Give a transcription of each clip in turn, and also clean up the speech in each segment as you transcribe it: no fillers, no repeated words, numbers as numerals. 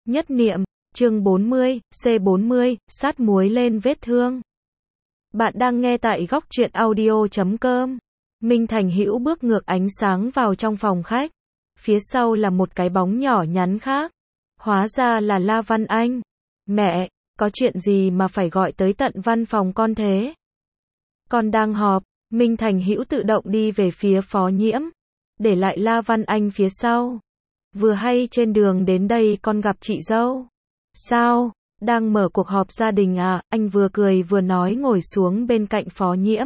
Nhất niệm, chương 40, C40, sát muối lên vết thương. Bạn đang nghe tại góc truyện audio.com. Minh Thành Hữu bước ngược ánh sáng vào trong phòng khách. Phía sau là một cái bóng nhỏ nhắn khác. Hóa ra là La Văn Anh. Mẹ, có chuyện gì mà phải gọi tới tận văn phòng con thế? Con đang họp. Minh Thành Hữu tự động đi về phía Phó Nhiễm, để lại La Văn Anh phía sau. Vừa hay trên đường đến đây con gặp chị dâu. Sao, đang mở cuộc họp gia đình à? Anh vừa cười vừa nói ngồi xuống bên cạnh Phó Nhiễm.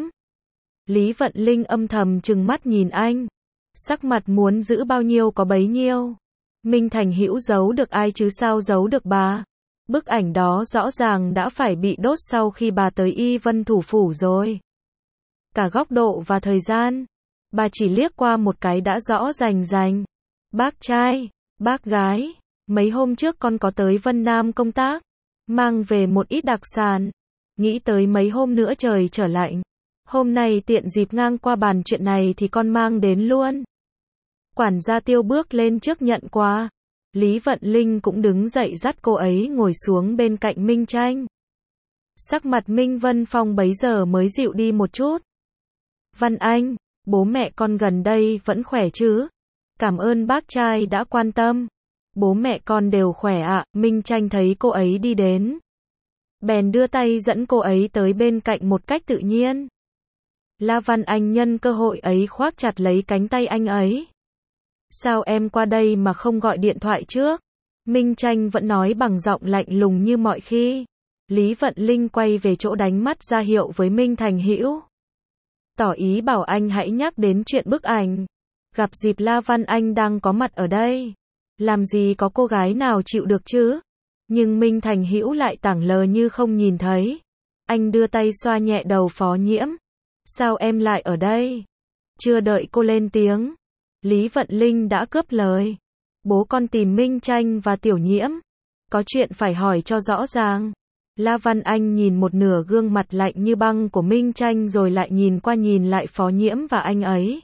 Lý Vận Linh âm thầm trừng mắt nhìn anh. Sắc mặt muốn giữ bao nhiêu có bấy nhiêu. Minh Thành Hữu giấu được ai chứ sao giấu được bà. Bức ảnh đó rõ ràng đã phải bị đốt sau khi bà tới Y Vân thủ phủ rồi. Cả góc độ và thời gian, bà chỉ liếc qua một cái đã rõ rành rành. Bác trai, bác gái, mấy hôm trước con có tới Vân Nam công tác, mang về một ít đặc sản. Nghĩ tới mấy hôm nữa trời trở lạnh. Hôm nay tiện dịp ngang qua bàn chuyện này thì con mang đến luôn. Quản gia Tiêu bước lên trước nhận quà. Lý Vận Linh cũng đứng dậy dắt cô ấy ngồi xuống bên cạnh Minh Tranh. Sắc mặt Minh Vân Phong bấy giờ mới dịu đi một chút. Văn Anh, bố mẹ con gần đây vẫn khỏe chứ? Cảm ơn bác trai đã quan tâm. Bố mẹ con đều khỏe ạ. Minh Tranh thấy cô ấy đi đến, bèn đưa tay dẫn cô ấy tới bên cạnh một cách tự nhiên. La Văn Anh nhân cơ hội ấy khoác chặt lấy cánh tay anh ấy. Sao em qua đây mà không gọi điện thoại trước? Minh Tranh vẫn nói bằng giọng lạnh lùng như mọi khi. Lý Vận Linh quay về chỗ đánh mắt ra hiệu với Minh Thành Hữu, tỏ ý bảo anh hãy nhắc đến chuyện bức ảnh. Gặp dịp La Văn Anh đang có mặt ở đây, làm gì có cô gái nào chịu được chứ? Nhưng Minh Thành Hữu lại tảng lờ như không nhìn thấy. Anh đưa tay xoa nhẹ đầu Phó Nhiễm. Sao em lại ở đây? Chưa đợi cô lên tiếng, Lý Vận Linh đã cướp lời. Bố con tìm Minh Tranh và Tiểu Nhiễm, có chuyện phải hỏi cho rõ ràng. La Văn Anh nhìn một nửa gương mặt lạnh như băng của Minh Tranh rồi lại nhìn qua nhìn lại Phó Nhiễm và anh ấy.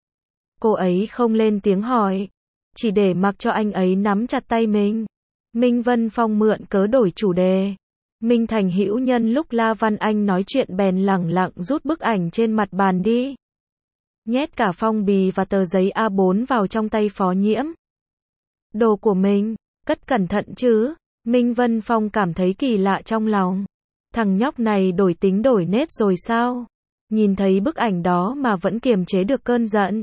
Cô ấy không lên tiếng hỏi, chỉ để mặc cho anh ấy nắm chặt tay mình. Minh Vân Phong mượn cớ đổi chủ đề. Minh Thành Hữu nhân lúc La Văn Anh nói chuyện bèn lẳng lặng rút bức ảnh trên mặt bàn đi. Nhét cả phong bì và tờ giấy A4 vào trong tay Phó Nhiễm. Đồ của mình, cất cẩn thận chứ. Minh Vân Phong cảm thấy kỳ lạ trong lòng. Thằng nhóc này đổi tính đổi nết rồi sao? Nhìn thấy bức ảnh đó mà vẫn kiềm chế được cơn giận.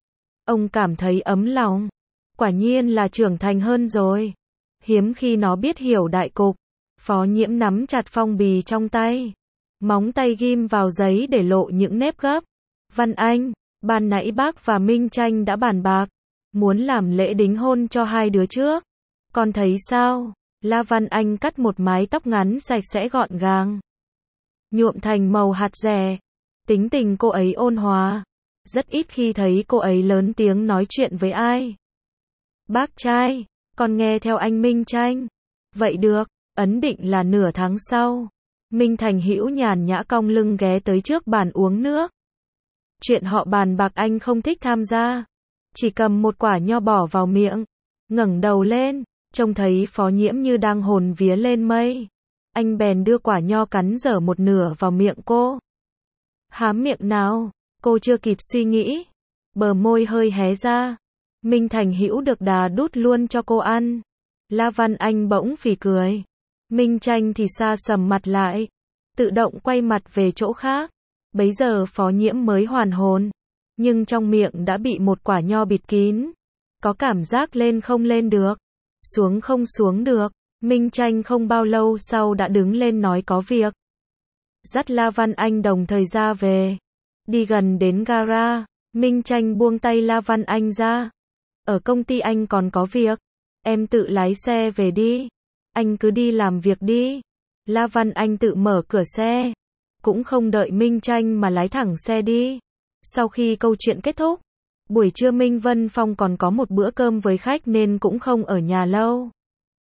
Ông cảm thấy ấm lòng. Quả nhiên là trưởng thành hơn rồi. Hiếm khi nó biết hiểu đại cục. Phó Nhiễm nắm chặt phong bì trong tay. Móng tay ghim vào giấy để lộ những nếp gấp. Văn Anh, ban nãy bác và Minh Tranh đã bàn bạc, muốn làm lễ đính hôn cho hai đứa trước. Con thấy sao? La Văn Anh cắt một mái tóc ngắn sạch sẽ gọn gàng, nhuộm thành màu hạt rẻ. Tính tình cô ấy ôn hòa. Rất ít khi thấy cô ấy lớn tiếng nói chuyện với ai. Bác trai, con nghe theo anh Minh Tranh. Vậy được, ấn định là nửa tháng sau. Minh Thành Hữu nhàn nhã cong lưng ghé tới trước bàn uống nước. Chuyện họ bàn bạc anh không thích tham gia. Chỉ cầm một quả nho bỏ vào miệng, ngẩng đầu lên, trông thấy Phó Nhiễm như đang hồn vía lên mây. Anh bèn đưa quả nho cắn dở một nửa vào miệng cô. Hám miệng nào, cô chưa kịp suy nghĩ, bờ môi hơi hé ra. Minh Thành Hữu được đà đút luôn cho cô ăn. La Văn Anh bỗng phì cười. Minh Tranh thì xa sầm mặt lại, tự động quay mặt về chỗ khác. Bấy giờ Phó Nhiễm mới hoàn hồn, nhưng trong miệng đã bị một quả nho bịt kín. Có cảm giác lên không lên được, xuống không xuống được. Minh Tranh không bao lâu sau đã đứng lên nói có việc. Dắt La Văn Anh đồng thời ra về. Đi gần đến gara, Minh Tranh buông tay La Văn Anh ra. Ở công ty anh còn có việc, em tự lái xe về đi. Anh cứ đi làm việc đi. La Văn Anh tự mở cửa xe, cũng không đợi Minh Tranh mà lái thẳng xe đi. Sau khi câu chuyện kết thúc, buổi trưa Minh Vân Phong còn có một bữa cơm với khách nên cũng không ở nhà lâu.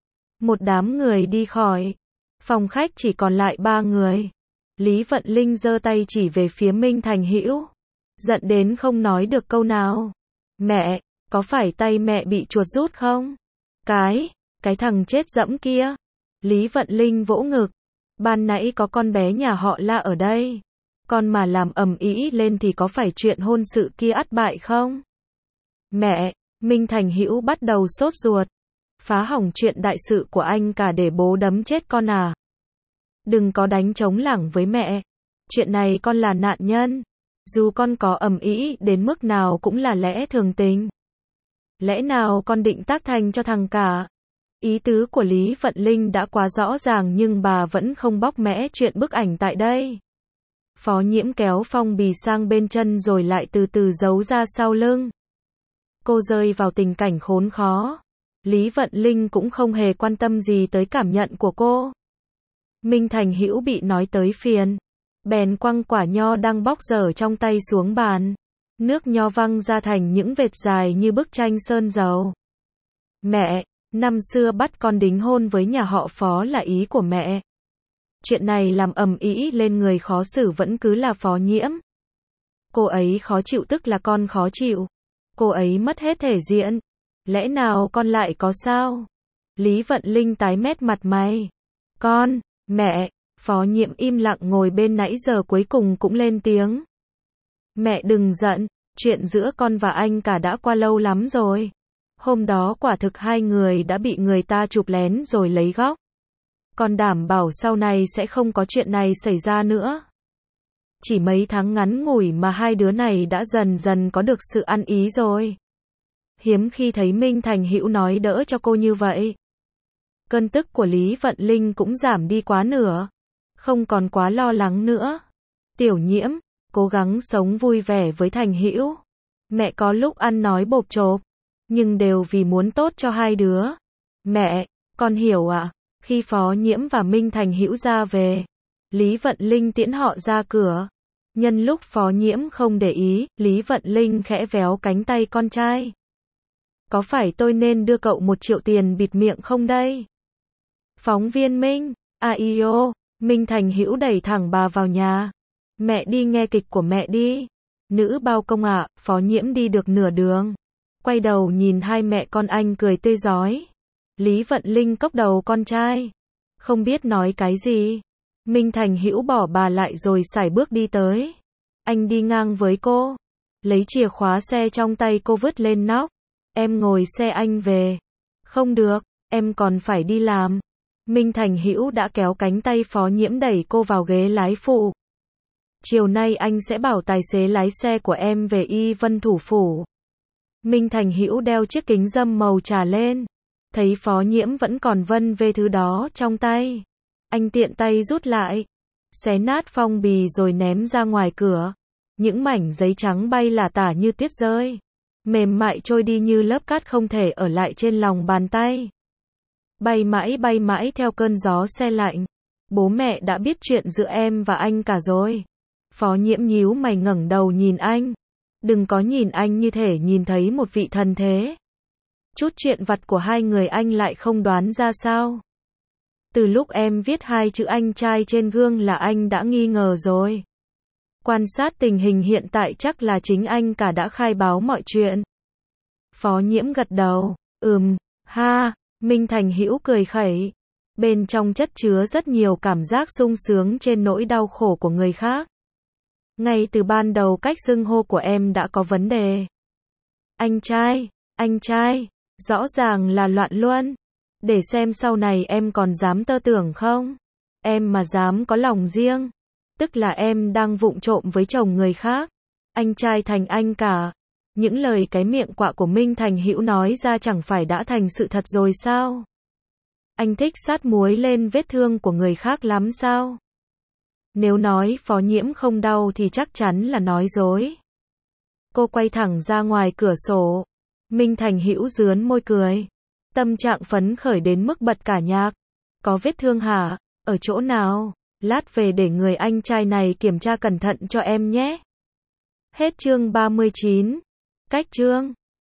Một đám người đi khỏi, phòng khách chỉ còn lại 3 người. Lý Vận Linh giơ tay chỉ về phía Minh Thành Hữu, giận đến không nói được câu nào. Mẹ, có phải tay mẹ bị chuột rút không? Cái thằng chết dẫm kia. Lý Vận Linh vỗ ngực. Ban nãy có con bé nhà họ La ở đây. Con mà làm ầm ĩ lên thì có phải chuyện hôn sự kia ắt bại không? Mẹ, Minh Thành Hữu bắt đầu sốt ruột. Phá hỏng chuyện đại sự của anh cả để bố đấm chết con à? Đừng có đánh trống lảng với mẹ. Chuyện này con là nạn nhân. Dù con có ầm ĩ đến mức nào cũng là lẽ thường tình. Lẽ nào con định tác thành cho thằng cả? Ý tứ của Lý Vận Linh đã quá rõ ràng nhưng bà vẫn không bóc mẽ chuyện bức ảnh tại đây. Phó Nhiễm kéo phong bì sang bên chân rồi lại từ từ giấu ra sau lưng. Cô rơi vào tình cảnh khốn khó. Lý Vận Linh cũng không hề quan tâm gì tới cảm nhận của cô. Minh Thành Hữu bị nói tới phiền. Bèn quăng quả nho đang bóc dở trong tay xuống bàn. Nước nho văng ra thành những vệt dài như bức tranh sơn dầu. Mẹ, năm xưa bắt con đính hôn với nhà họ Phó là ý của mẹ. Chuyện này làm ầm ĩ lên người khó xử vẫn cứ là Phó Nhiễm. Cô ấy khó chịu tức là con khó chịu. Cô ấy mất hết thể diện. Lẽ nào con lại có sao? Lý Vận Linh tái mét mặt mày. Con, mẹ, Phó Nhiễm im lặng ngồi bên nãy giờ cuối cùng cũng lên tiếng. Mẹ đừng giận, chuyện giữa con và anh cả đã qua lâu lắm rồi. Hôm đó quả thực hai người đã bị người ta chụp lén rồi lấy góc. Con đảm bảo sau này sẽ không có chuyện này xảy ra nữa. Chỉ mấy tháng ngắn ngủi mà hai đứa này đã dần dần có được sự ăn ý rồi. Hiếm khi thấy Minh Thành Hữu nói đỡ cho cô như vậy. Cơn tức của Lý Vận Linh cũng giảm đi quá nửa. Không còn quá lo lắng nữa. Tiểu Nhiễm, cố gắng sống vui vẻ với Thành Hữu. Mẹ có lúc ăn nói bộp chộp, nhưng đều vì muốn tốt cho hai đứa. Mẹ, con hiểu ạ. Khi Phó Nhiễm và Minh Thành Hữu ra về, Lý Vận Linh tiễn họ ra cửa. Nhân lúc Phó Nhiễm không để ý, Lý Vận Linh khẽ véo cánh tay con trai. Có phải tôi nên đưa cậu 1 triệu tiền bịt miệng không đây? Phóng viên Minh, Aio, Minh Thành Hữu đẩy thẳng bà vào nhà. Mẹ đi nghe kịch của mẹ đi. Nữ bao công ạ. Phó Nhiễm đi được nửa đường. Quay đầu nhìn hai mẹ con anh cười tươi rói. Lý Vận Linh cốc đầu con trai. Không biết nói cái gì. Minh Thành Hữu bỏ bà lại rồi sải bước đi tới. Anh đi ngang với cô. Lấy chìa khóa xe trong tay cô vứt lên nóc. Em ngồi xe anh về. Không được, em còn phải đi làm. Minh Thành Hữu đã kéo cánh tay Phó Nhiễm đẩy cô vào ghế lái phụ. Chiều nay anh sẽ bảo tài xế lái xe của em về Y Vân Thủ Phủ. Minh Thành Hữu đeo chiếc kính râm màu trà lên. Thấy Phó Nhiễm vẫn còn vân vê thứ đó trong tay. Anh tiện tay rút lại. Xé nát phong bì rồi ném ra ngoài cửa. Những mảnh giấy trắng bay lả tả như tuyết rơi. Mềm mại trôi đi như lớp cát không thể ở lại trên lòng bàn tay. Bay mãi theo cơn gió se lạnh. Bố mẹ đã biết chuyện giữa em và anh cả rồi. Phó Nhiễm nhíu mày ngẩng đầu nhìn anh. Đừng có nhìn anh như thể nhìn thấy một vị thần thế. Chút chuyện vặt của hai người anh lại không đoán ra sao? Từ lúc em viết 2 chữ anh trai trên gương là anh đã nghi ngờ rồi. Quan sát tình hình hiện tại chắc là chính anh cả đã khai báo mọi chuyện. Phó Nhiễm gật đầu. Ha, Minh Thành Hữu cười khẩy. Bên trong chất chứa rất nhiều cảm giác sung sướng trên nỗi đau khổ của người khác. Ngay từ ban đầu cách xưng hô của em đã có vấn đề. Anh trai, rõ ràng là loạn luân. Để xem sau này em còn dám tơ tưởng không? Em mà dám có lòng riêng, tức là em đang vụng trộm với chồng người khác. Anh trai thành anh cả. Những lời cái miệng quạ của Minh Thành Hữu nói ra chẳng phải đã thành sự thật rồi sao? Anh thích sát muối lên vết thương của người khác lắm sao? Nếu nói Phó Nhiễm không đau thì chắc chắn là nói dối. Cô quay thẳng ra ngoài cửa sổ. Minh Thành Hữu rướn môi cười. Tâm trạng phấn khởi đến mức bật cả nhạc. Có vết thương hả? Ở chỗ nào? Lát về để người anh trai này kiểm tra cẩn thận cho em nhé. Hết chương 39. Cách chương